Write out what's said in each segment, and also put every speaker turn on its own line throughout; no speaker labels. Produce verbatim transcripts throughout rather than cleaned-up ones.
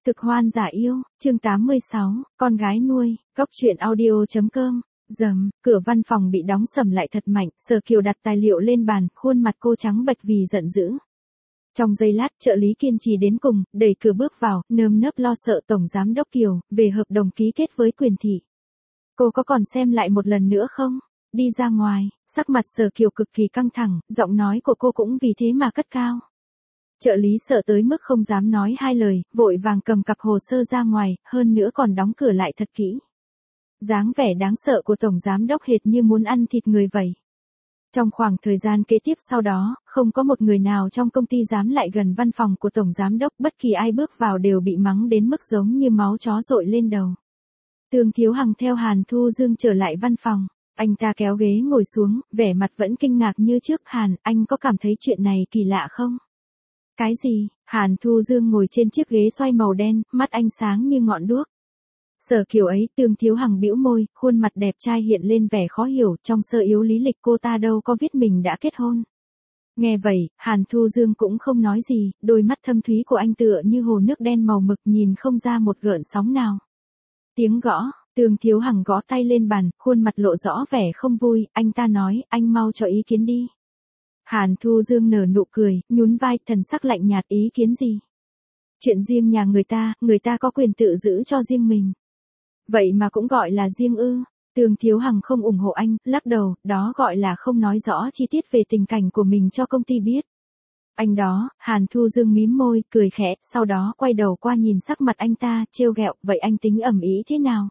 Cực hoan giả yêu, chương tám mươi sáu, con gái nuôi, góc truyện audio.com. Dầm, cửa văn phòng bị đóng sầm lại thật mạnh, Sở Kiều đặt tài liệu lên bàn, khuôn mặt cô trắng bệch vì giận dữ. Trong giây lát, trợ lý kiên trì đến cùng, đẩy cửa bước vào, nơm nớp lo sợ Tổng Giám Đốc Kiều, về hợp đồng ký kết với Quyền Thị. Cô có còn xem lại một lần nữa không? Đi ra ngoài, sắc mặt Sở Kiều cực kỳ căng thẳng, giọng nói của cô cũng vì thế mà cất cao. Trợ lý sợ tới mức không dám nói hai lời, vội vàng cầm cặp hồ sơ ra ngoài, hơn nữa còn đóng cửa lại thật kỹ. Dáng vẻ đáng sợ của Tổng Giám Đốc hệt như muốn ăn thịt người vậy. Trong khoảng thời gian kế tiếp sau đó, không có một người nào trong công ty dám lại gần văn phòng của Tổng Giám Đốc, bất kỳ ai bước vào đều bị mắng đến mức giống như máu chó dội lên đầu. Tương Thiếu Hằng theo Hàn Thu Dương trở lại văn phòng, anh ta kéo ghế ngồi xuống, vẻ mặt vẫn kinh ngạc như trước. Hàn, anh có cảm thấy chuyện này kỳ lạ không? Cái gì? Hàn Thu Dương ngồi trên chiếc ghế xoay màu đen, mắt anh sáng như ngọn đuốc. Sở Kiều ấy, Tương Thiếu Hằng bĩu môi, khuôn mặt đẹp trai hiện lên vẻ khó hiểu, trong sơ yếu lý lịch cô ta đâu có viết mình đã kết hôn. Nghe vậy, Hàn Thu Dương cũng không nói gì, đôi mắt thâm thúy của anh tựa như hồ nước đen màu mực nhìn không ra một gợn sóng nào. Tiếng gõ, Tương Thiếu Hằng gõ tay lên bàn, khuôn mặt lộ rõ vẻ không vui, anh ta nói, anh mau cho ý kiến đi. Hàn Thu Dương nở nụ cười, nhún vai, thần sắc lạnh nhạt. Ý kiến gì? Chuyện riêng nhà người ta, người ta có quyền tự giữ cho riêng mình. Vậy mà cũng gọi là riêng ư? Tương Thiếu Hằng không ủng hộ anh, lắc đầu, đó gọi là không nói rõ chi tiết về tình cảnh của mình cho công ty biết. Anh đó, Hàn Thu Dương mím môi, cười khẽ, sau đó quay đầu qua nhìn sắc mặt anh ta, trêu ghẹo, vậy anh tính ẩm ý thế nào?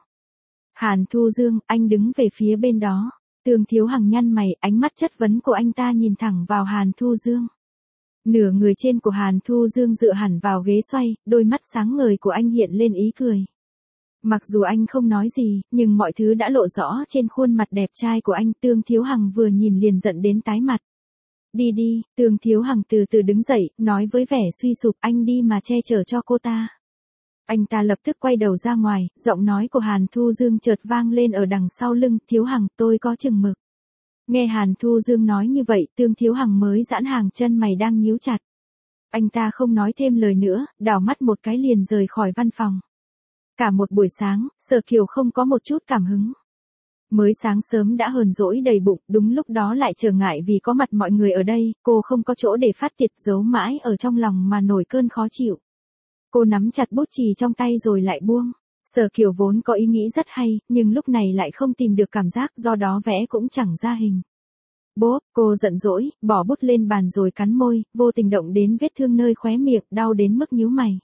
Hàn Thu Dương, anh đứng về phía bên đó. Tương Thiếu Hằng nhăn mày, ánh mắt chất vấn của anh ta nhìn thẳng vào Hàn Thu Dương. Nửa người trên của Hàn Thu Dương dựa hẳn vào ghế xoay, đôi mắt sáng ngời của anh hiện lên ý cười. Mặc dù anh không nói gì, nhưng mọi thứ đã lộ rõ trên khuôn mặt đẹp trai của anh. Tương Thiếu Hằng vừa nhìn liền giận đến tái mặt. Đi đi, Tương Thiếu Hằng từ từ đứng dậy, nói với vẻ suy sụp, anh đi mà che chở cho cô ta. Anh ta lập tức quay đầu ra ngoài, giọng nói của Hàn Thu Dương chợt vang lên ở đằng sau lưng, Thiếu Hằng, tôi có chừng mực. Nghe Hàn Thu Dương nói như vậy, Tương Thiếu Hằng mới giãn hàng chân mày đang nhíu chặt. Anh ta không nói thêm lời nữa, đảo mắt một cái liền rời khỏi văn phòng. Cả một buổi sáng, Sở Kiều không có một chút cảm hứng. Mới sáng sớm đã hờn dỗi đầy bụng, đúng lúc đó lại trở ngại vì có mặt mọi người ở đây, cô không có chỗ để phát tiết, giấu mãi ở trong lòng mà nổi cơn khó chịu. Cô nắm chặt bút chì trong tay rồi lại buông. Sở Kiều vốn có ý nghĩ rất hay, nhưng lúc này lại không tìm được cảm giác, do đó vẽ cũng chẳng ra hình. Bốp, cô giận dỗi, bỏ bút lên bàn rồi cắn môi, vô tình động đến vết thương nơi khóe miệng, đau đến mức nhíu mày.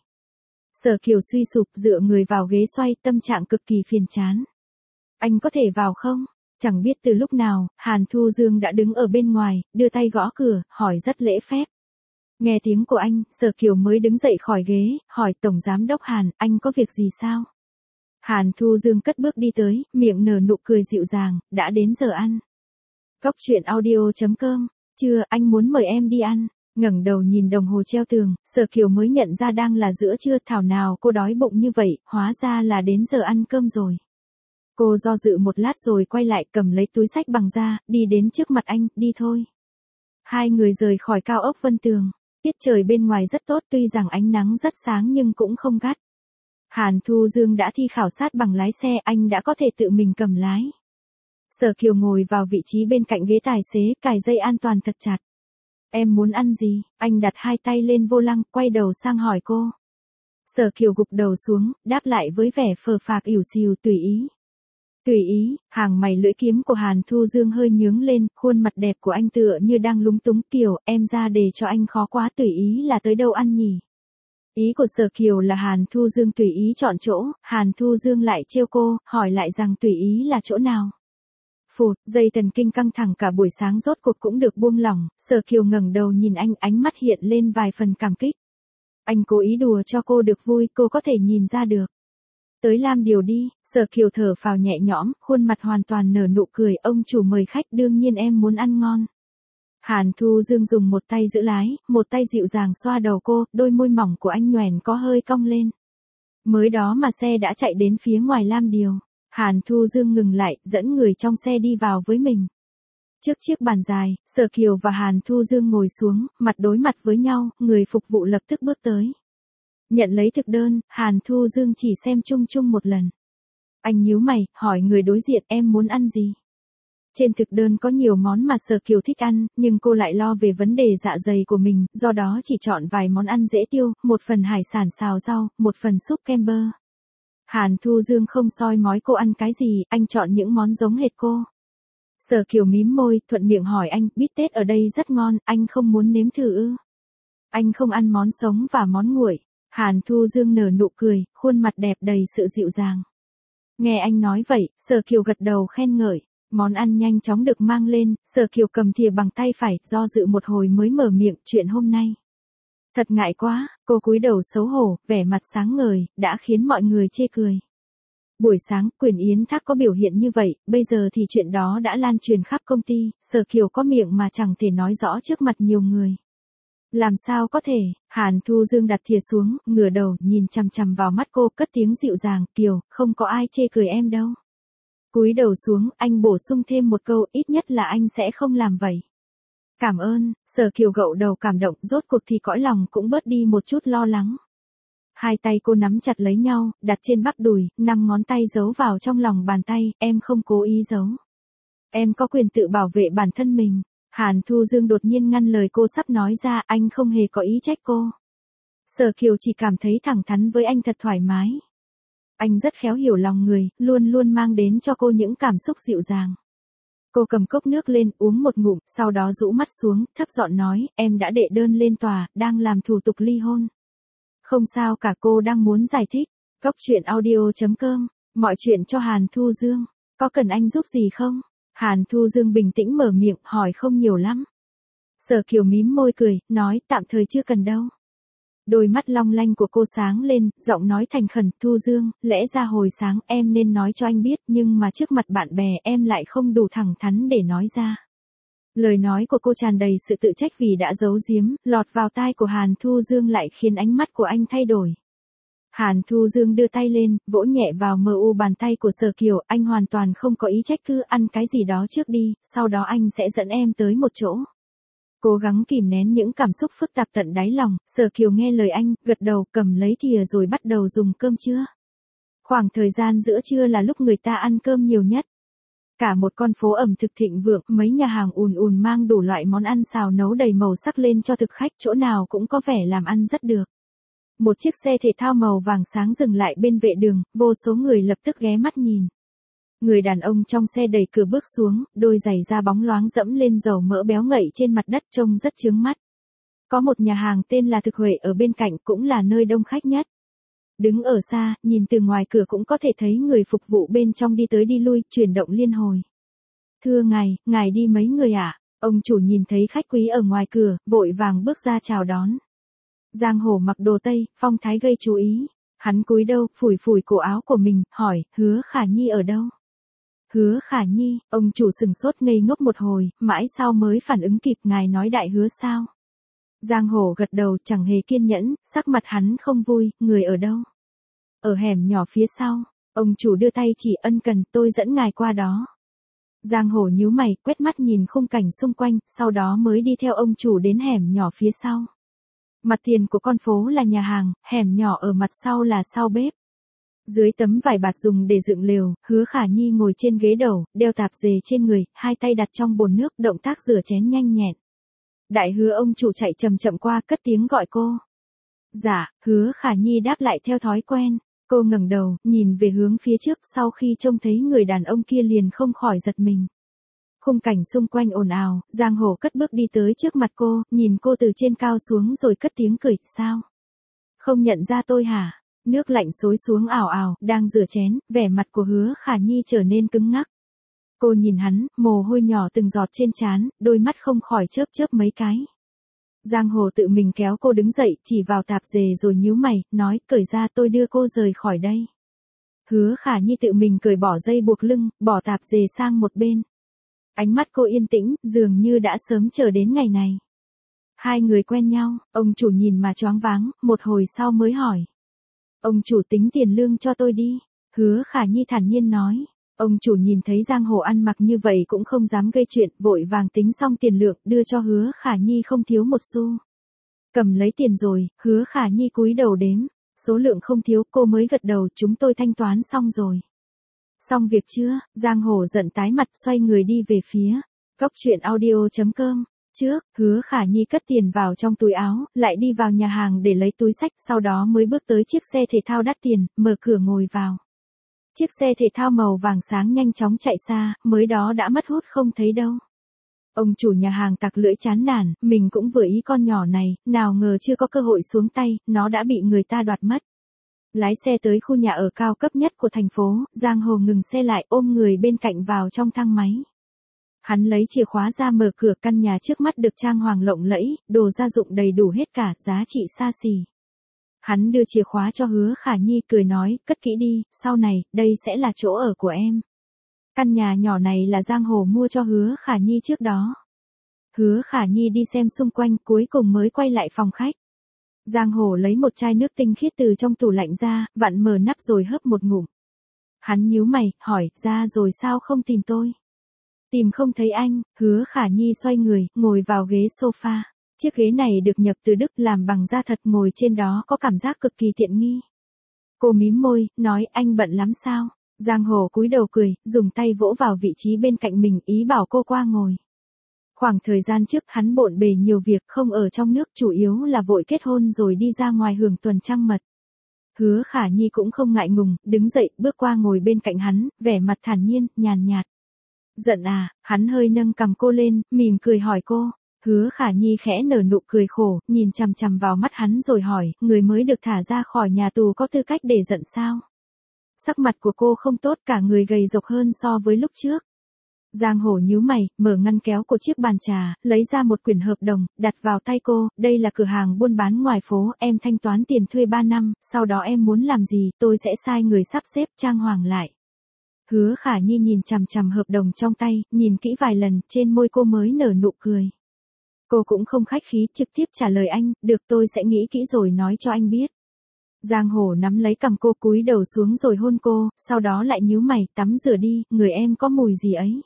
Sở Kiều suy sụp dựa người vào ghế xoay, tâm trạng cực kỳ phiền chán. Anh có thể vào không? Chẳng biết từ lúc nào, Hàn Thu Dương đã đứng ở bên ngoài, đưa tay gõ cửa, hỏi rất lễ phép. Nghe tiếng của anh, Sở Kiều mới đứng dậy khỏi ghế, hỏi Tổng Giám Đốc Hàn, anh có việc gì sao? Hàn Thu Dương cất bước đi tới, miệng nở nụ cười dịu dàng, đã đến giờ ăn. Góc truyện audio.com, chưa, anh muốn mời em đi ăn. Ngẩng đầu nhìn đồng hồ treo tường, Sở Kiều mới nhận ra đang là giữa trưa, thảo nào cô đói bụng như vậy, hóa ra là đến giờ ăn cơm rồi. Cô do dự một lát rồi quay lại cầm lấy túi xách bằng da, đi đến trước mặt anh, đi thôi. Hai người rời khỏi cao ốc Vân Tường. Tiết trời bên ngoài rất tốt, tuy rằng ánh nắng rất sáng nhưng cũng không gắt. Hàn Thu Dương đã thi khảo sát bằng lái xe, anh đã có thể tự mình cầm lái. Sở Kiều ngồi vào vị trí bên cạnh ghế tài xế, cài dây an toàn thật chặt. Em muốn ăn gì? Anh đặt hai tay lên vô lăng, quay đầu sang hỏi cô. Sở Kiều gục đầu xuống, đáp lại với vẻ phờ phạc ỉu xìu, tùy ý. Tùy ý, hàng mày lưỡi kiếm của Hàn Thu Dương hơi nhướng lên, khuôn mặt đẹp của anh tựa như đang lúng túng. Kiều, em ra để cho anh khó quá, tùy ý là tới đâu ăn nhỉ? Ý của Sở Kiều là Hàn Thu Dương tùy ý chọn chỗ, Hàn Thu Dương lại trêu cô, hỏi lại rằng tùy ý là chỗ nào? Phụt, dây thần kinh căng thẳng cả buổi sáng rốt cuộc cũng được buông lỏng. Sở Kiều ngẩng đầu nhìn anh, ánh mắt hiện lên vài phần cảm kích. Anh cố ý đùa cho cô được vui, cô có thể nhìn ra được. Tới làm điều đi, Sở Kiều thở phào nhẹ nhõm, khuôn mặt hoàn toàn nở nụ cười, ông chủ mời khách, đương nhiên em muốn ăn ngon. Hàn Thu Dương dùng một tay giữ lái, một tay dịu dàng xoa đầu cô, đôi môi mỏng của anh nhoẻn có hơi cong lên. Mới đó mà xe đã chạy đến phía ngoài Lam Điều. Hàn Thu Dương ngừng lại, dẫn người trong xe đi vào với mình. Trước chiếc bàn dài, Sở Kiều và Hàn Thu Dương ngồi xuống, mặt đối mặt với nhau, người phục vụ lập tức bước tới. Nhận lấy thực đơn, Hàn Thu Dương chỉ xem chung chung một lần. Anh nhíu mày, hỏi người đối diện em muốn ăn gì? Trên thực đơn có nhiều món mà Sở Kiều thích ăn, nhưng cô lại lo về vấn đề dạ dày của mình, do đó chỉ chọn vài món ăn dễ tiêu, một phần hải sản xào rau, một phần súp kem bơ. Hàn Thu Dương không soi mói cô ăn cái gì, anh chọn những món giống hệt cô. Sở Kiều mím môi, thuận miệng hỏi anh, bít tết ở đây rất ngon, anh không muốn nếm thử ư? Anh không ăn món sống và món nguội. Hàn Thu Dương nở nụ cười, khuôn mặt đẹp đầy sự dịu dàng. Nghe anh nói vậy, Sở Kiều gật đầu khen ngợi. Món ăn nhanh chóng được mang lên, Sở Kiều cầm thìa bằng tay phải, do dự một hồi mới mở miệng, chuyện hôm nay. Thật ngại quá, cô cúi đầu xấu hổ, vẻ mặt sáng ngời, đã khiến mọi người chê cười. Buổi sáng, Quyền Yến Thác có biểu hiện như vậy, bây giờ thì chuyện đó đã lan truyền khắp công ty, Sở Kiều có miệng mà chẳng thể nói rõ trước mặt nhiều người. Làm sao có thể, Hàn Thu Dương đặt thìa xuống, ngửa đầu, nhìn chằm chằm vào mắt cô, cất tiếng dịu dàng, Kiều, không có ai chê cười em đâu. Cúi đầu xuống, anh bổ sung thêm một câu, ít nhất là anh sẽ không làm vậy. Cảm ơn, Sở Kiều gậu đầu cảm động, rốt cuộc thì cõi lòng cũng bớt đi một chút lo lắng. Hai tay cô nắm chặt lấy nhau, đặt trên bắp đùi, năm ngón tay giấu vào trong lòng bàn tay, em không cố ý giấu. Em có quyền tự bảo vệ bản thân mình. Hàn Thu Dương đột nhiên ngăn lời cô sắp nói ra, anh không hề có ý trách cô. Sở Kiều chỉ cảm thấy thẳng thắn với anh thật thoải mái. Anh rất khéo hiểu lòng người, luôn luôn mang đến cho cô những cảm xúc dịu dàng. Cô cầm cốc nước lên, uống một ngụm, sau đó rũ mắt xuống, thấp giọng nói, em đã đệ đơn lên tòa, đang làm thủ tục ly hôn. Không sao cả, cô đang muốn giải thích. Cốc truyện audio chấm com, mọi chuyện cho Hàn Thu Dương. Có cần anh giúp gì không? Hàn Thu Dương bình tĩnh mở miệng, hỏi không nhiều lắm. Sở Kiều mím môi cười, nói tạm thời chưa cần đâu. Đôi mắt long lanh của cô sáng lên, giọng nói thành khẩn, Thu Dương, lẽ ra hồi sáng em nên nói cho anh biết, nhưng mà trước mặt bạn bè em lại không đủ thẳng thắn để nói ra. Lời nói của cô tràn đầy sự tự trách vì đã giấu giếm, lọt vào tai của Hàn Thu Dương lại khiến ánh mắt của anh thay đổi. Hàn Thu Dương đưa tay lên, vỗ nhẹ vào mờ u bàn tay của Sở Kiều, anh hoàn toàn không có ý trách, cứ ăn cái gì đó trước đi, sau đó anh sẽ dẫn em tới một chỗ. Cố gắng kìm nén những cảm xúc phức tạp tận đáy lòng, Sở Kiều nghe lời anh, gật đầu, cầm lấy thìa rồi bắt đầu dùng cơm trưa. Khoảng thời gian giữa trưa là lúc người ta ăn cơm nhiều nhất. Cả một con phố ẩm thực thịnh vượng, mấy nhà hàng ùn ùn mang đủ loại món ăn xào nấu đầy màu sắc lên cho thực khách, chỗ nào cũng có vẻ làm ăn rất được. Một chiếc xe thể thao màu vàng sáng dừng lại bên vệ đường, vô số người lập tức ghé mắt nhìn. Người đàn ông trong xe đẩy cửa bước xuống, đôi giày da bóng loáng dẫm lên dầu mỡ béo ngậy trên mặt đất trông rất chướng mắt. Có một nhà hàng tên là Thực Huệ ở bên cạnh, cũng là nơi đông khách nhất. Đứng ở xa, nhìn từ ngoài cửa cũng có thể thấy người phục vụ bên trong đi tới đi lui, chuyển động liên hồi. Thưa ngài, ngài đi mấy người ạ? À? Ông chủ nhìn thấy khách quý ở ngoài cửa, vội vàng bước ra chào đón. Giang Hổ mặc đồ Tây, phong thái gây chú ý. Hắn cúi đầu, phủi phủi cổ áo của mình, hỏi, Hứa Khả Nhi ở đâu? Hứa Khả Nhi, ông chủ sừng sốt ngây ngốc một hồi, mãi sau mới phản ứng kịp, ngài nói Đại Hứa sao? Giang Hổ gật đầu, chẳng hề kiên nhẫn, sắc mặt hắn không vui, người ở đâu? Ở hẻm nhỏ phía sau. Ông chủ đưa tay chỉ, ân cần, tôi dẫn ngài qua đó. Giang Hổ nhíu mày, quét mắt nhìn khung cảnh xung quanh, sau đó mới đi theo ông chủ đến hẻm nhỏ phía sau. Mặt tiền của con phố là nhà hàng, hẻm nhỏ ở mặt sau là sau bếp. Dưới tấm vải bạt dùng để dựng lều, Hứa Khả Nhi ngồi trên ghế đầu, đeo tạp dề trên người, hai tay đặt trong bồn nước, động tác rửa chén nhanh nhẹn. Đại Hứa ông chủ chạy chậm chậm qua, cất tiếng gọi cô. Dạ, Hứa Khả Nhi đáp lại theo thói quen. Cô ngẩng đầu, nhìn về hướng phía trước, sau khi trông thấy người đàn ông kia liền không khỏi giật mình. Khung cảnh xung quanh ồn ào, Giang Hồ cất bước đi tới trước mặt cô, nhìn cô từ trên cao xuống rồi cất tiếng cười, sao? Không nhận ra tôi hả? Nước lạnh xối xuống ảo ảo, đang rửa chén, vẻ mặt của Hứa Khả Nhi trở nên cứng ngắc. Cô nhìn hắn, mồ hôi nhỏ từng giọt trên trán, đôi mắt không khỏi chớp chớp mấy cái. Giang Hồ tự mình kéo cô đứng dậy, chỉ vào tạp dề rồi nhíu mày, nói, cởi ra tôi đưa cô rời khỏi đây. Hứa Khả Nhi tự mình cởi bỏ dây buộc lưng, bỏ tạp dề sang một bên. Ánh mắt cô yên tĩnh, dường như đã sớm chờ đến ngày này. Hai người quen nhau, ông chủ nhìn mà choáng váng, một hồi sau mới hỏi. Ông chủ tính tiền lương cho tôi đi. Hứa Khả Nhi thản nhiên nói. Ông chủ nhìn thấy Giang Hồ ăn mặc như vậy cũng không dám gây chuyện, vội vàng tính xong tiền lượng, đưa cho Hứa Khả Nhi không thiếu một xu. Cầm lấy tiền rồi, Hứa Khả Nhi cúi đầu đếm. số lượng không thiếu, cô mới gật đầu, chúng tôi thanh toán xong rồi. Xong việc chưa? Giang Hồ giận tái mặt xoay người đi về phía góc truyện audio.com. Trước, Hứa Khả Nhi cất tiền vào trong túi áo, lại đi vào nhà hàng để lấy túi xách, sau đó mới bước tới chiếc xe thể thao đắt tiền, mở cửa ngồi vào. Chiếc xe thể thao màu vàng sáng nhanh chóng chạy xa, mới đó đã mất hút không thấy đâu. Ông chủ nhà hàng tặc lưỡi chán nản, mình cũng vừa ý con nhỏ này, nào ngờ chưa có cơ hội xuống tay, nó đã bị người ta đoạt mất. Lái xe tới khu nhà ở cao cấp nhất của thành phố, Giang Hồ ngừng xe lại, ôm người bên cạnh vào trong thang máy. Hắn lấy chìa khóa ra mở cửa, căn nhà trước mắt được trang hoàng lộng lẫy, đồ gia dụng đầy đủ hết cả, giá trị xa xỉ. Hắn đưa chìa khóa cho Hứa Khả Nhi, cười nói, cất kỹ đi, sau này, đây sẽ là chỗ ở của em. Căn nhà nhỏ này là Giang Hồ mua cho Hứa Khả Nhi trước đó. Hứa Khả Nhi đi xem xung quanh, cuối cùng mới quay lại phòng khách. Giang Hồ lấy một chai nước tinh khiết từ trong tủ lạnh ra, vặn mở nắp rồi hớp một ngụm. Hắn nhíu mày, hỏi, ra rồi sao không tìm tôi? Tìm không thấy anh. Hứa Khả Nhi xoay người, ngồi vào ghế sofa. Chiếc ghế này được nhập từ Đức, làm bằng da thật, ngồi trên đó có cảm giác cực kỳ tiện nghi. Cô mím môi, nói, anh bận lắm sao? Giang Hồ cúi đầu cười, dùng tay vỗ vào vị trí bên cạnh mình, ý bảo cô qua ngồi. Khoảng thời gian trước hắn bộn bề nhiều việc, không ở trong nước, chủ yếu là vội kết hôn rồi đi ra ngoài hưởng tuần trăng mật. Hứa Khả Nhi cũng không ngại ngùng, đứng dậy, bước qua ngồi bên cạnh hắn, vẻ mặt thản nhiên, nhàn nhạt. Giận à? Hắn hơi nâng cằm cô lên, mỉm cười hỏi cô. Hứa Khả Nhi khẽ nở nụ cười khổ, nhìn chằm chằm vào mắt hắn rồi hỏi, người mới được thả ra khỏi nhà tù có tư cách để giận sao? Sắc mặt của cô không tốt, cả người gầy rộc hơn so với lúc trước. Giang Hồ nhíu mày, mở ngăn kéo của chiếc bàn trà, lấy ra một quyển hợp đồng, đặt vào tay cô, đây là cửa hàng buôn bán ngoài phố, em thanh toán tiền thuê ba năm, sau đó em muốn làm gì, tôi sẽ sai người sắp xếp trang hoàng lại. Hứa Khả Nhi nhìn chằm chằm hợp đồng trong tay, nhìn kỹ vài lần, trên môi cô mới nở nụ cười. Cô cũng không khách khí, trực tiếp trả lời anh, được, tôi sẽ nghĩ kỹ rồi nói cho anh biết. Giang Hồ nắm lấy cằm cô, cúi đầu xuống rồi hôn cô, sau đó lại nhíu mày, tắm rửa đi, người em có mùi gì ấy.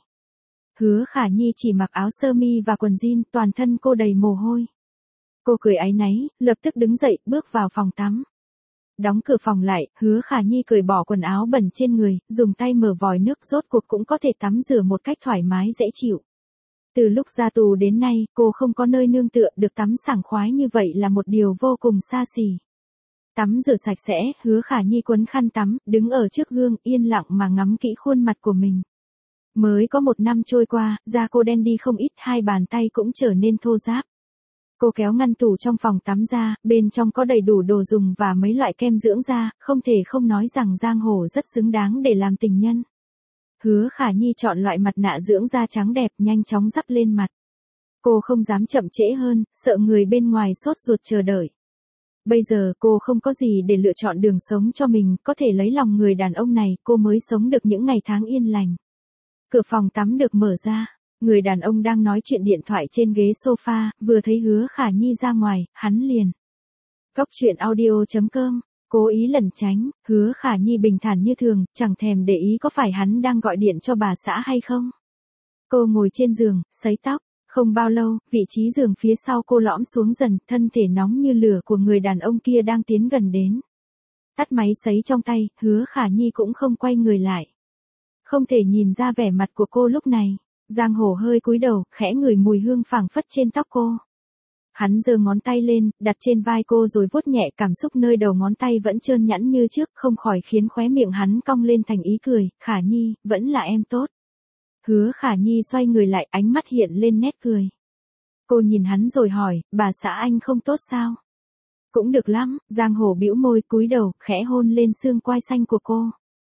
Hứa Khả Nhi chỉ mặc áo sơ mi và quần jean, toàn thân cô đầy mồ hôi. Cô cười áy náy, lập tức đứng dậy, bước vào phòng tắm. Đóng cửa phòng lại, Hứa Khả Nhi cởi bỏ quần áo bẩn trên người, dùng tay mở vòi nước, rốt cuộc cũng có thể tắm rửa một cách thoải mái dễ chịu. Từ lúc ra tù đến nay, cô không có nơi nương tựa, được tắm sảng khoái như vậy là một điều vô cùng xa xỉ. Tắm rửa sạch sẽ, Hứa Khả Nhi quấn khăn tắm, đứng ở trước gương, yên lặng mà ngắm kỹ khuôn mặt của mình. Mới có một năm trôi qua, da cô đen đi không ít, hai bàn tay cũng trở nên thô ráp. Cô kéo ngăn tủ trong phòng tắm ra, bên trong có đầy đủ đồ dùng và mấy loại kem dưỡng da, không thể không nói rằng Giang Hồ rất xứng đáng để làm tình nhân. Hứa Khả Nhi chọn loại mặt nạ dưỡng da trắng đẹp, nhanh chóng rắc lên mặt. Cô không dám chậm trễ hơn, sợ người bên ngoài sốt ruột chờ đợi. Bây giờ cô không có gì để lựa chọn đường sống cho mình, có thể lấy lòng người đàn ông này, cô mới sống được những ngày tháng yên lành. Cửa phòng tắm được mở ra, người đàn ông đang nói chuyện điện thoại trên ghế sofa, vừa thấy Hứa Khả Nhi ra ngoài, hắn liền. Góc truyện audio.com, cố ý lẩn tránh, Hứa Khả Nhi bình thản như thường, chẳng thèm để ý có phải hắn đang gọi điện cho bà xã hay không. Cô ngồi trên giường, sấy tóc, không bao lâu, vị trí giường phía sau cô lõm xuống dần, thân thể nóng như lửa của người đàn ông kia đang tiến gần đến. Tắt máy sấy trong tay, Hứa Khả Nhi cũng không quay người lại. Không thể nhìn ra vẻ mặt của cô lúc này. Giang Hồ hơi cúi đầu, khẽ ngửi mùi hương phảng phất trên tóc cô. Hắn giơ ngón tay lên, đặt trên vai cô rồi vuốt nhẹ, cảm xúc nơi đầu ngón tay vẫn trơn nhẵn như trước, không khỏi khiến khóe miệng hắn cong lên thành ý cười. Khả Nhi, vẫn là em tốt. Hứa Khả Nhi xoay người lại, ánh mắt hiện lên nét cười. Cô nhìn hắn rồi hỏi, bà xã anh không tốt sao? Cũng được lắm. Giang Hồ bĩu môi, cúi đầu, khẽ hôn lên xương quai xanh của cô.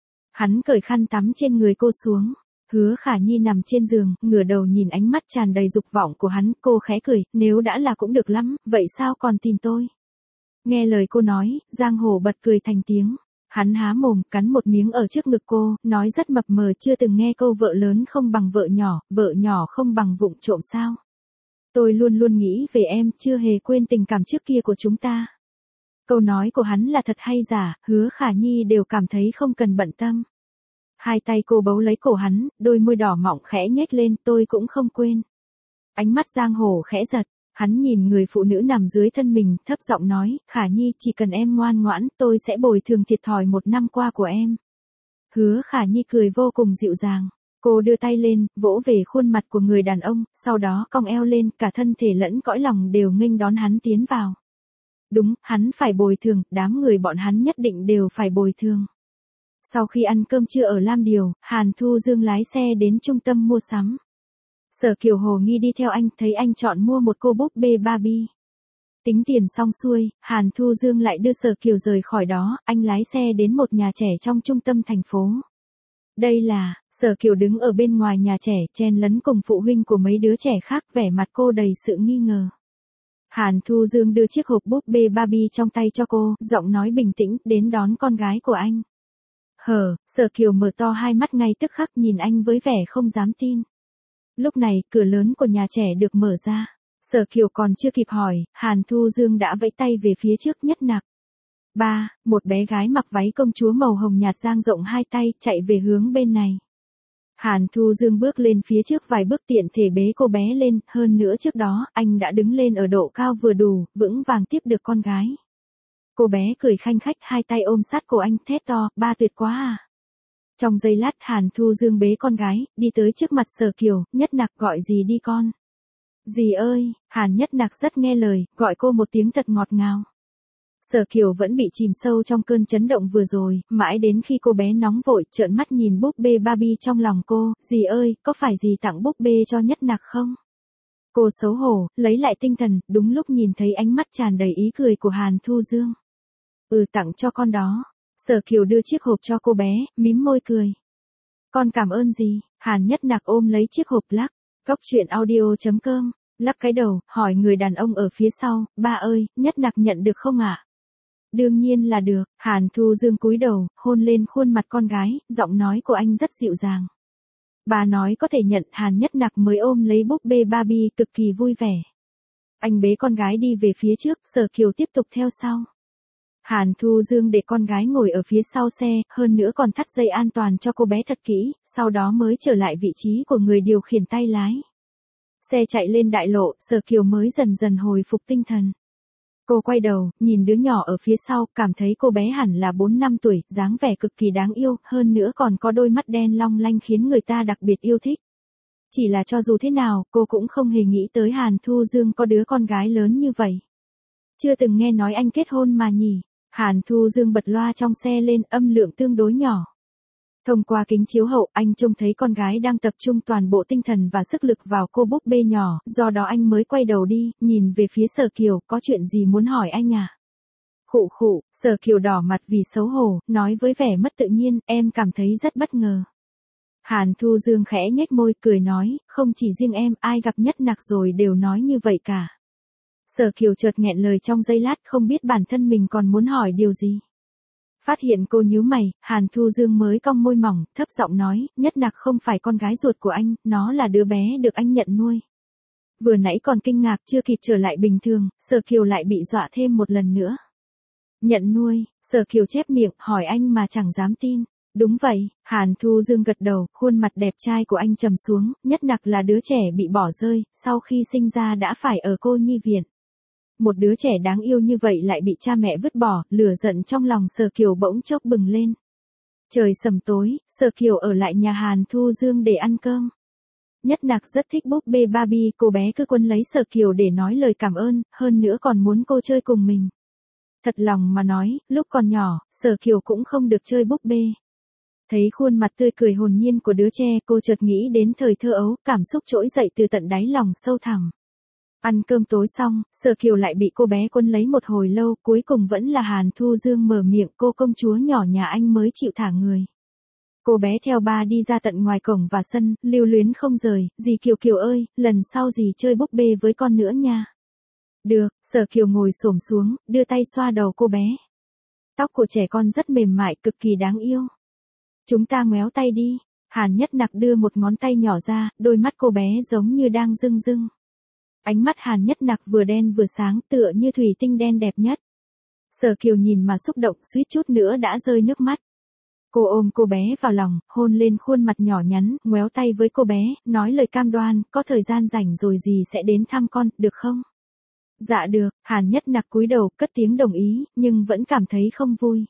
Hắn cởi khăn tắm trên người cô xuống. Hứa Khả Nhi nằm trên giường, ngửa đầu nhìn ánh mắt tràn đầy dục vọng của hắn, cô khẽ cười, nếu đã là cũng được lắm, vậy sao còn tìm tôi? Nghe lời cô nói, Giang Hồ bật cười thành tiếng. Hắn há mồm, cắn một miếng ở trước ngực cô, nói rất mập mờ, chưa từng nghe câu vợ lớn không bằng vợ nhỏ, vợ nhỏ không bằng vụng trộm sao? Tôi luôn luôn nghĩ về em, chưa hề quên tình cảm trước kia của chúng ta. Câu nói của hắn là thật hay giả, Hứa Khả Nhi đều cảm thấy không cần bận tâm. Hai tay cô bấu lấy cổ hắn, đôi môi đỏ mọng khẽ nhếch lên, tôi cũng không quên. Ánh mắt Giang Hồ khẽ giật, Hắn nhìn người phụ nữ nằm dưới thân mình, thấp giọng nói, Khả Nhi, chỉ cần em ngoan ngoãn, tôi sẽ bồi thường thiệt thòi một năm qua của em. Hứa Khả Nhi cười vô cùng dịu dàng. Cô đưa tay lên, vỗ về khuôn mặt của người đàn ông, sau đó cong eo lên, cả thân thể lẫn cõi lòng đều nghênh đón hắn tiến vào. Đúng, hắn phải bồi thường, đám người bọn hắn nhất định đều phải bồi thường. Sau khi ăn cơm trưa ở Lam Điều, Hàn Thu Dương lái xe đến trung tâm mua sắm. Sở Kiều hồ nghi đi theo anh, thấy anh chọn mua một cô búp bê Barbie. Tính tiền xong xuôi, Hàn Thu Dương lại đưa Sở Kiều rời khỏi đó, anh lái xe đến một nhà trẻ trong trung tâm thành phố. Đây là, Sở Kiều đứng ở bên ngoài nhà trẻ, chen lấn cùng phụ huynh của mấy đứa trẻ khác, vẻ mặt cô đầy sự nghi ngờ. Hàn Thu Dương đưa chiếc hộp búp bê Barbie trong tay cho cô, giọng nói bình tĩnh, đến đón con gái của anh. Hờ, Sở Kiều mở to hai mắt ngay tức khắc nhìn anh với vẻ không dám tin. Lúc này, cửa lớn của nhà trẻ được mở ra. Sở Kiều còn chưa kịp hỏi, Hàn Thu Dương đã vẫy tay về phía trước Nhất Nặc. Ba, một bé gái mặc váy công chúa màu hồng nhạt dang rộng hai tay, chạy về hướng bên này. Hàn Thu Dương bước lên phía trước vài bước tiện thể bế cô bé lên, hơn nữa trước đó, anh đã đứng lên ở độ cao vừa đủ, vững vàng tiếp được con gái. Cô bé cười khanh khách, hai tay ôm sát cổ anh, thét to, ba tuyệt quá à. Trong giây lát Hàn Thu Dương bế con gái, đi tới trước mặt Sở Kiều, Nhất Nặc, gọi gì đi con. Dì ơi, Hàn Nhất Nặc rất nghe lời, gọi cô một tiếng thật ngọt ngào. Sở Kiều vẫn bị chìm sâu trong cơn chấn động vừa rồi, mãi đến khi cô bé nóng vội, trợn mắt nhìn búp bê Barbie trong lòng cô, dì ơi, có phải dì tặng búp bê cho Nhất Nặc không? Cô xấu hổ, lấy lại tinh thần, đúng lúc nhìn thấy ánh mắt tràn đầy ý cười của Hàn Thu Dương. Ừ, tặng cho con đó. Sở Kiều đưa chiếc hộp cho cô bé, mím môi cười. Con cảm ơn gì? Hàn Nhất Nặc ôm lấy chiếc hộp lắc. Cốc truyện audio chấm com, lắc cái đầu, hỏi người đàn ông ở phía sau, ba ơi, Nhất Nặc nhận được không ạ? À? Đương nhiên là được, Hàn Thu Dương cúi đầu, hôn lên khuôn mặt con gái, giọng nói của anh rất dịu dàng. Bà nói có thể nhận, Hàn Nhất Nặc mới ôm lấy búp bê Barbie, cực kỳ vui vẻ. Anh bế con gái đi về phía trước, Sở Kiều tiếp tục theo sau. Hàn Thu Dương để con gái ngồi ở phía sau xe, hơn nữa còn thắt dây an toàn cho cô bé thật kỹ, sau đó mới trở lại vị trí của người điều khiển tay lái. Xe chạy lên đại lộ, Sở Kiều mới dần dần hồi phục tinh thần. Cô quay đầu, nhìn đứa nhỏ ở phía sau, cảm thấy cô bé hẳn là bốn năm tuổi, dáng vẻ cực kỳ đáng yêu, hơn nữa còn có đôi mắt đen long lanh khiến người ta đặc biệt yêu thích. Chỉ là cho dù thế nào, cô cũng không hề nghĩ tới Hàn Thu Dương có đứa con gái lớn như vậy. Chưa từng nghe nói anh kết hôn mà nhỉ? Hàn Thu Dương bật loa trong xe lên, âm lượng tương đối nhỏ. Thông qua kính chiếu hậu, anh trông thấy con gái đang tập trung toàn bộ tinh thần và sức lực vào cô búp bê nhỏ, do đó anh mới quay đầu đi, nhìn về phía Sở Kiều, có chuyện gì muốn hỏi anh à? Khụ khụ, Sở Kiều đỏ mặt vì xấu hổ, nói với vẻ mất tự nhiên, em cảm thấy rất bất ngờ. Hàn Thu Dương khẽ nhếch môi, cười nói, không chỉ riêng em, ai gặp Nhất Nặc rồi đều nói như vậy cả. Sở Kiều chợt nghẹn lời trong giây lát, không biết bản thân mình còn muốn hỏi điều gì. Phát hiện cô nhíu mày, Hàn Thu Dương mới cong môi mỏng, thấp giọng nói, Nhất Nặc không phải con gái ruột của anh, nó là đứa bé được anh nhận nuôi. Vừa nãy còn kinh ngạc chưa kịp trở lại bình thường, Sở Kiều lại bị dọa thêm một lần nữa. Nhận nuôi, Sở Kiều chép miệng, hỏi anh mà chẳng dám tin. Đúng vậy, Hàn Thu Dương gật đầu, khuôn mặt đẹp trai của anh trầm xuống, Nhất Nặc là đứa trẻ bị bỏ rơi, sau khi sinh ra đã phải ở cô nhi viện. Một đứa trẻ đáng yêu như vậy lại bị cha mẹ vứt bỏ, lửa giận trong lòng Sở Kiều bỗng chốc bừng lên. Trời sầm tối, Sở Kiều ở lại nhà Hàn Thu Dương để ăn cơm. Nhất Nặc rất thích búp bê Barbie, cô bé cứ quấn lấy Sở Kiều để nói lời cảm ơn, hơn nữa còn muốn cô chơi cùng mình. Thật lòng mà nói, lúc còn nhỏ, Sở Kiều cũng không được chơi búp bê. Thấy khuôn mặt tươi cười hồn nhiên của đứa trẻ, cô chợt nghĩ đến thời thơ ấu, cảm xúc trỗi dậy từ tận đáy lòng sâu thẳm. Ăn cơm tối xong, Sở Kiều lại bị cô bé quấn lấy một hồi lâu, cuối cùng vẫn là Hàn Thu Dương mở miệng, cô công chúa nhỏ nhà anh mới chịu thả người. Cô bé theo ba đi ra tận ngoài cổng và sân, lưu luyến không rời, dì Kiều Kiều ơi, lần sau dì chơi búp bê với con nữa nha. Được, Sở Kiều ngồi xổm xuống, đưa tay xoa đầu cô bé. Tóc của trẻ con rất mềm mại, cực kỳ đáng yêu. Chúng ta ngoéo tay đi. Hàn Nhất Nặc đưa một ngón tay nhỏ ra, đôi mắt cô bé giống như đang rưng rưng. Ánh mắt Hàn Nhất Nặc vừa đen vừa sáng, tựa như thủy tinh đen đẹp nhất. Sở Kiều nhìn mà xúc động, suýt chút nữa đã rơi nước mắt. Cô ôm cô bé vào lòng, hôn lên khuôn mặt nhỏ nhắn, ngoéo tay với cô bé, nói lời cam đoan, có thời gian rảnh rồi dì sẽ đến thăm con, được không? Dạ được, Hàn Nhất Nặc cúi đầu, cất tiếng đồng ý, nhưng vẫn cảm thấy không vui.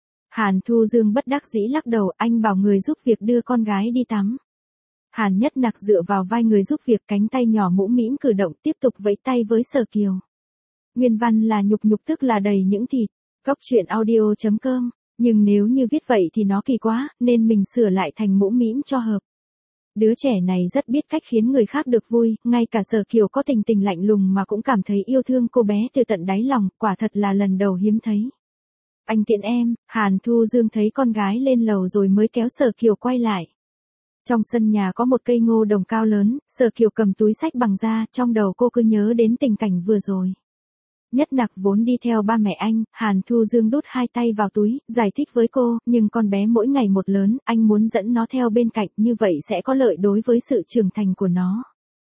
Hàn Thu Dương bất đắc dĩ lắc đầu, anh bảo người giúp việc đưa con gái đi tắm. Hàn Nhất Nặc dựa vào vai người giúp việc, cánh tay nhỏ mũm mĩm cử động, tiếp tục vẫy tay với Sở Kiều. Nguyên văn là nhục nhục tức là đầy những thịt. Góc truyện audio chấm com. Nhưng nếu như viết vậy thì nó kỳ quá, nên mình sửa lại thành mũm mĩm cho hợp. Đứa trẻ này rất biết cách khiến người khác được vui, ngay cả Sở Kiều có tình tình lạnh lùng mà cũng cảm thấy yêu thương cô bé từ tận đáy lòng, quả thật là lần đầu hiếm thấy. Anh tiện em, Hàn Thu Dương thấy con gái lên lầu rồi mới kéo Sở Kiều quay lại. Trong sân nhà có một cây ngô đồng cao lớn, Sở Kiều cầm túi xách bằng da, trong đầu cô cứ nhớ đến tình cảnh vừa rồi. Nhất Nặc vốn đi theo ba mẹ anh, Hàn Thu Dương đút hai tay vào túi, giải thích với cô, nhưng con bé mỗi ngày một lớn, anh muốn dẫn nó theo bên cạnh, như vậy sẽ có lợi đối với sự trưởng thành của nó.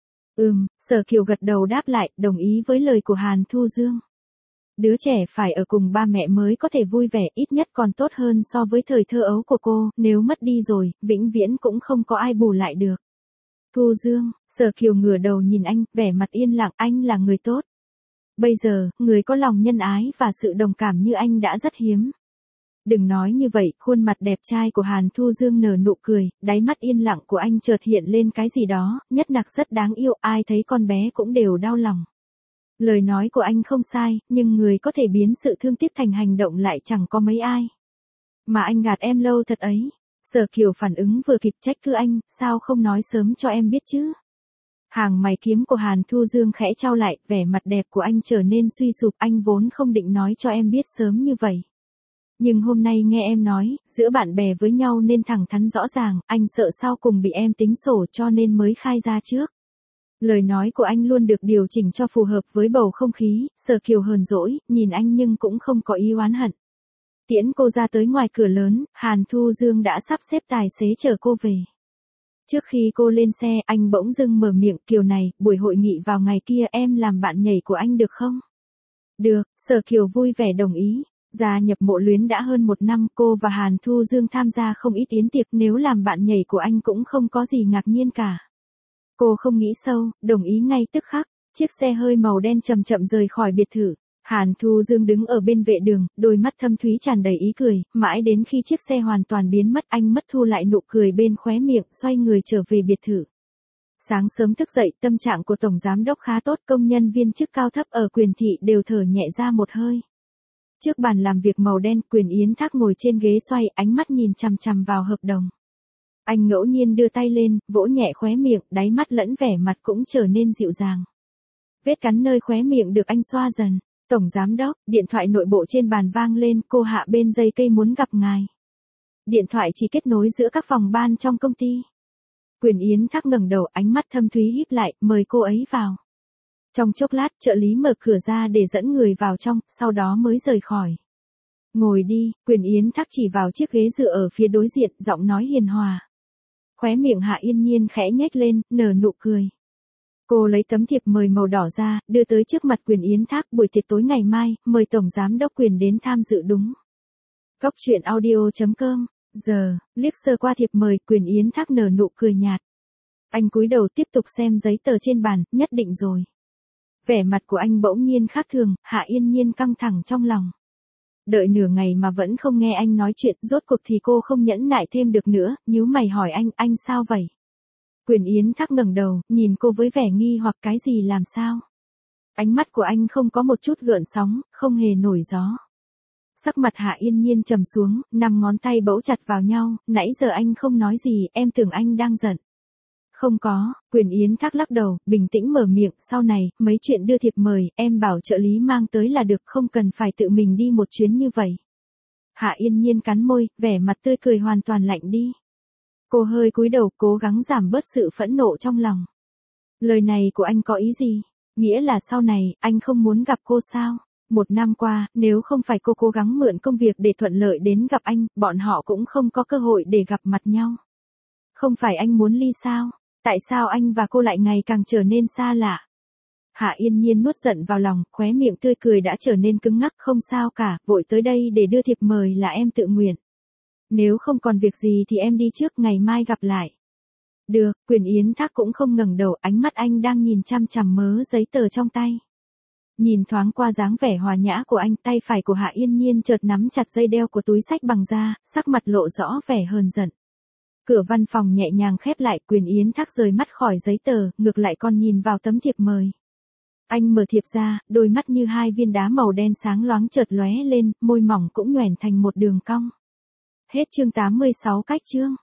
Ừm, Sở Kiều gật đầu đáp lại, đồng ý với lời của Hàn Thu Dương. Đứa trẻ phải ở cùng ba mẹ mới có thể vui vẻ, ít nhất còn tốt hơn so với thời thơ ấu của cô, nếu mất đi rồi, vĩnh viễn cũng không có ai bù lại được. Thu Dương, Sở Kiều ngửa đầu nhìn anh, vẻ mặt yên lặng, anh là người tốt. Bây giờ, người có lòng nhân ái và sự đồng cảm như anh đã rất hiếm. Đừng nói như vậy, khuôn mặt đẹp trai của Hàn Thu Dương nở nụ cười, đáy mắt yên lặng của anh chợt hiện lên cái gì đó, Nhất Nặc rất đáng yêu, ai thấy con bé cũng đều đau lòng. Lời nói của anh không sai, nhưng người có thể biến sự thương tiếc thành hành động lại chẳng có mấy ai. Mà anh gạt em lâu thật ấy. Sở Kiều phản ứng vừa kịp, trách cứ anh, sao không nói sớm cho em biết chứ? Hàng mày kiếm của Hàn Thu Dương khẽ trao lại, vẻ mặt đẹp của anh trở nên suy sụp, anh vốn không định nói cho em biết sớm như vậy. Nhưng hôm nay nghe em nói, giữa bạn bè với nhau nên thẳng thắn rõ ràng, anh sợ sau cùng bị em tính sổ cho nên mới khai ra trước. Lời nói của anh luôn được điều chỉnh cho phù hợp với bầu không khí, Sở Kiều hờn dỗi, nhìn anh nhưng cũng không có ý oán hận. Tiễn cô ra tới ngoài cửa lớn, Hàn Thu Dương đã sắp xếp tài xế chở cô về. Trước khi cô lên xe, anh bỗng dưng mở miệng, Kiều này, buổi hội nghị vào ngày kia em làm bạn nhảy của anh được không? Được, Sở Kiều vui vẻ đồng ý. Gia nhập Mộ Luyến đã hơn một năm, cô và Hàn Thu Dương tham gia không ít yến tiệc, nếu làm bạn nhảy của anh cũng không có gì ngạc nhiên cả. Cô không nghĩ sâu, đồng ý ngay tức khắc, chiếc xe hơi màu đen chậm chậm rời khỏi biệt thự. Hàn Thu Dương đứng ở bên vệ đường, đôi mắt thâm thúy tràn đầy ý cười, mãi đến khi chiếc xe hoàn toàn biến mất anh mất thu lại nụ cười bên khóe miệng, xoay người trở về biệt thự. Sáng sớm thức dậy, tâm trạng của Tổng Giám Đốc khá tốt, công nhân viên chức cao thấp ở Quyền Thị đều thở nhẹ ra một hơi. Trước bàn làm việc màu đen, Quyền Yến Thác ngồi trên ghế xoay, ánh mắt nhìn chằm chằm vào hợp đồng. Anh ngẫu nhiên đưa tay lên, vỗ nhẹ khóe miệng, đáy mắt lẫn vẻ mặt cũng trở nên dịu dàng. Vết cắn nơi khóe miệng được anh xoa dần. Tổng Giám Đốc, điện thoại nội bộ trên bàn vang lên, cô Hạ bên dây cây muốn gặp ngài. Điện thoại chỉ kết nối giữa các phòng ban trong công ty. Quyền Yến Thác ngẩng đầu, ánh mắt thâm thúy híp lại, mời cô ấy vào. Trong chốc lát, trợ lý mở cửa ra để dẫn người vào trong, sau đó mới rời khỏi. Ngồi đi, Quyền Yến Thác chỉ vào chiếc ghế dựa ở phía đối diện, giọng nói hiền hòa. Khóe miệng Hạ Yên Nhiên khẽ nhếch lên, nở nụ cười. Cô lấy tấm thiệp mời màu đỏ ra, đưa tới trước mặt Quyền Yến Thác, buổi tiệc tối ngày mai, mời Tổng Giám Đốc Quyền đến tham dự đúng. Góc truyện audio chấm com, giờ, liếc sơ qua thiệp mời, Quyền Yến Thác nở nụ cười nhạt. Anh cúi đầu tiếp tục xem giấy tờ trên bàn, nhất định rồi. Vẻ mặt của anh bỗng nhiên khác thường, Hạ Yên Nhiên căng thẳng trong lòng. Đợi nửa ngày mà vẫn không nghe anh nói chuyện, rốt cuộc thì cô không nhẫn nại thêm được nữa, nhíu mày hỏi anh, anh sao vậy? Quyền Yến Thác ngẩng đầu, nhìn cô với vẻ nghi hoặc, cái gì làm sao? Ánh mắt của anh không có một chút gợn sóng, không hề nổi gió. Sắc mặt Hạ Yên Nhiên trầm xuống, năm ngón tay bấu chặt vào nhau, nãy giờ anh không nói gì, em tưởng anh đang giận. Không có, Quyền Yến Thác lắc đầu, bình tĩnh mở miệng, sau này, mấy chuyện đưa thiệp mời, em bảo trợ lý mang tới là được, không cần phải tự mình đi một chuyến như vậy. Hạ Yên Nhiên cắn môi, vẻ mặt tươi cười hoàn toàn lạnh đi. Cô hơi cúi đầu, cố gắng giảm bớt sự phẫn nộ trong lòng. Lời này của anh có ý gì? Nghĩa là sau này, anh không muốn gặp cô sao? Một năm qua, nếu không phải cô cố gắng mượn công việc để thuận lợi đến gặp anh, bọn họ cũng không có cơ hội để gặp mặt nhau. Không phải anh muốn ly sao? Tại sao anh và cô lại ngày càng trở nên xa lạ? Hạ Yên Nhiên nuốt giận vào lòng, khóe miệng tươi cười đã trở nên cứng ngắc, không sao cả, vội tới đây để đưa thiệp mời là em tự nguyện. Nếu không còn việc gì thì em đi trước, ngày mai gặp lại. Được, Quyền Yến Thác cũng không ngẩng đầu, ánh mắt anh đang nhìn chăm chằm mớ giấy tờ trong tay. Nhìn thoáng qua dáng vẻ hòa nhã của anh, tay phải của Hạ Yên Nhiên chợt nắm chặt dây đeo của túi xách bằng da, sắc mặt lộ rõ vẻ hờn giận. Cửa văn phòng nhẹ nhàng khép lại, Quyền Yến Thác rời mắt khỏi giấy tờ, ngược lại còn nhìn vào tấm thiệp mời. Anh mở thiệp ra, đôi mắt như hai viên đá màu đen sáng loáng chợt lóe lên, môi mỏng cũng nhoẻn thành một đường cong. Hết chương tám mươi sáu cách chương.